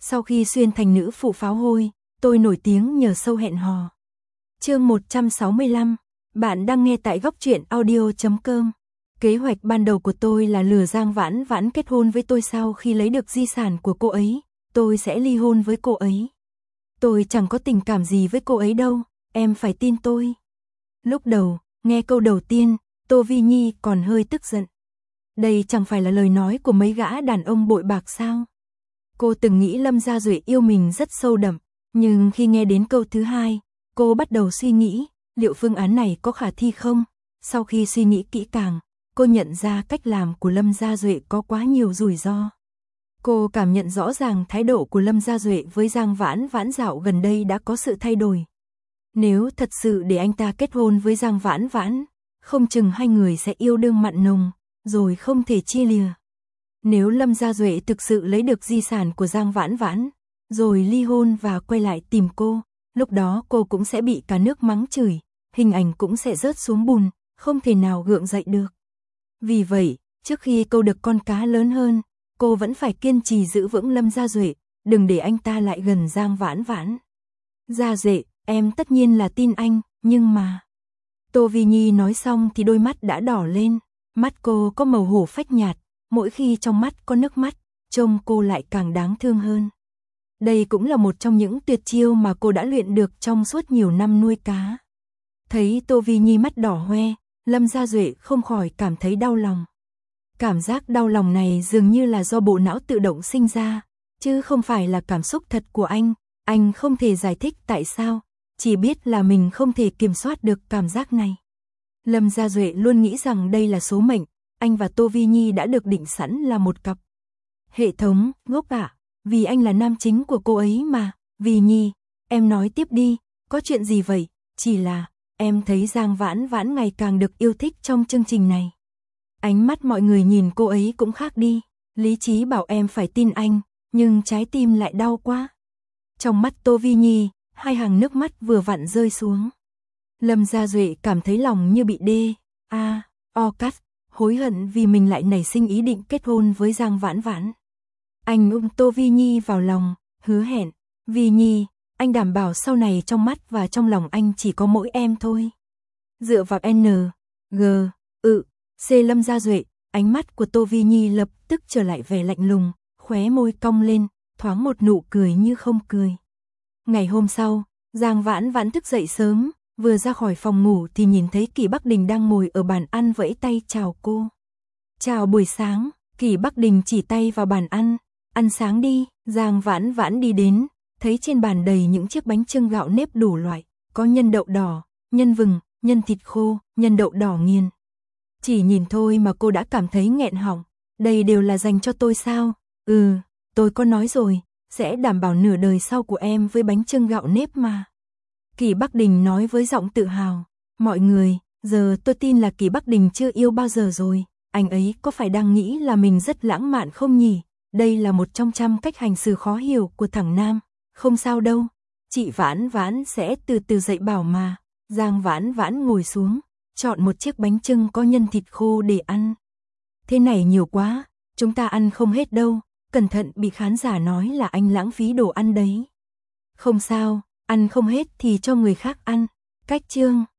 Sau khi xuyên thành nữ phụ pháo hôi, tôi nổi tiếng nhờ show hẹn hò. Chương 165, bạn đang nghe tại góc truyện audio.com. Kế hoạch ban đầu của tôi là lừa Giang Vãn Vãn kết hôn với tôi, sau khi lấy được di sản của cô ấy, tôi sẽ ly hôn với cô ấy. Tôi chẳng có tình cảm gì với cô ấy đâu, em phải tin tôi. Lúc đầu, nghe câu đầu tiên, Tô Vi Nhi còn hơi tức giận. Đây chẳng phải là lời nói của mấy gã đàn ông bội bạc sao? Cô từng nghĩ Lâm Gia Duệ yêu mình rất sâu đậm, nhưng khi nghe đến câu thứ hai, cô bắt đầu suy nghĩ, liệu phương án này có khả thi không? Sau khi suy nghĩ kỹ càng, cô nhận ra cách làm của Lâm Gia Duệ có quá nhiều rủi ro. Cô cảm nhận rõ ràng thái độ của Lâm Gia Duệ với Giang Vãn Vãn dạo gần đây đã có sự thay đổi. Nếu thật sự để anh ta kết hôn với Giang Vãn Vãn, không chừng hai người sẽ yêu đương mặn nồng, rồi không thể chia lìa. Nếu Lâm Gia Duệ thực sự lấy được di sản của Giang Vãn Vãn, rồi ly hôn và quay lại tìm cô, lúc đó cô cũng sẽ bị cả nước mắng chửi, hình ảnh cũng sẽ rớt xuống bùn, không thể nào gượng dậy được. Vì vậy, trước khi câu được con cá lớn hơn, cô vẫn phải kiên trì giữ vững Lâm Gia Duệ, đừng để anh ta lại gần Giang Vãn Vãn. Gia Duệ, em tất nhiên là tin anh, nhưng mà... Tô Vi Nhi nói xong thì đôi mắt đã đỏ lên, mắt cô có màu hổ phách nhạt, mỗi khi trong mắt có nước mắt, trông cô lại càng đáng thương hơn. Đây cũng là một trong những tuyệt chiêu mà cô đã luyện được trong suốt nhiều năm nuôi cá. Thấy Tô Vi Nhi mắt đỏ hoe, Lâm Gia Duệ không khỏi cảm thấy đau lòng. Cảm giác đau lòng này dường như là do bộ não tự động sinh ra, chứ không phải là cảm xúc thật của anh không thể giải thích tại sao, chỉ biết là mình không thể kiểm soát được cảm giác này. Lâm Gia Duệ luôn nghĩ rằng đây là số mệnh, anh và Tô Vi Nhi đã được định sẵn là một cặp. Hệ thống, ngốc ạ, vì anh là nam chính của cô ấy mà. Vi Nhi, em nói tiếp đi, có chuyện gì vậy? Chỉ là, em thấy Giang Vãn Vãn ngày càng được yêu thích trong chương trình này. Ánh mắt mọi người nhìn cô ấy cũng khác đi, lý trí bảo em phải tin anh, nhưng trái tim lại đau quá. Trong mắt Tô Vi Nhi, hai hàng nước mắt vừa vặn rơi xuống. Lâm Gia Duệ cảm thấy lòng như bị cắt, hối hận vì mình lại nảy sinh ý định kết hôn với Giang Vãn Vãn. Anh ôm Tô Vi Nhi vào lòng, hứa hẹn, Vi Nhi, anh đảm bảo sau này trong mắt và trong lòng anh chỉ có mỗi em thôi. Dựa vào C Lâm Gia Duệ, ánh mắt của Tô Vi Nhi lập tức trở lại vẻ lạnh lùng, khóe môi cong lên, thoáng một nụ cười như không cười. Ngày hôm sau, Giang Vãn Vãn thức dậy sớm, vừa ra khỏi phòng ngủ thì nhìn thấy Kỳ Bắc Đình đang ngồi ở bàn ăn vẫy tay chào cô. Chào buổi sáng, Kỳ Bắc Đình chỉ tay vào bàn ăn sáng đi. Giang Vãn Vãn đi đến, thấy trên bàn đầy những chiếc bánh chưng gạo nếp đủ loại, có nhân đậu đỏ, nhân vừng, nhân thịt khô, nhân đậu đỏ nghiền. Chỉ nhìn thôi mà cô đã cảm thấy nghẹn họng, đây đều là dành cho tôi sao? Tôi có nói rồi, sẽ đảm bảo nửa đời sau của em với bánh chưng gạo nếp mà. Kỳ Bắc Đình nói với giọng tự hào. Mọi người, giờ tôi tin là Kỳ Bắc Đình chưa yêu bao giờ rồi, anh ấy có phải đang nghĩ là mình rất lãng mạn không nhỉ? Đây là một trong trăm cách hành xử khó hiểu của thằng Nam. Không sao đâu, chị Vãn Vãn sẽ từ từ dạy bảo mà. Giang Vãn Vãn ngồi xuống, chọn một chiếc bánh chưng có nhân thịt khô để ăn. Thế này nhiều quá, chúng ta ăn không hết đâu, cẩn thận bị khán giả nói là anh lãng phí đồ ăn đấy. Không sao, ăn không hết thì cho người khác ăn. Cách chương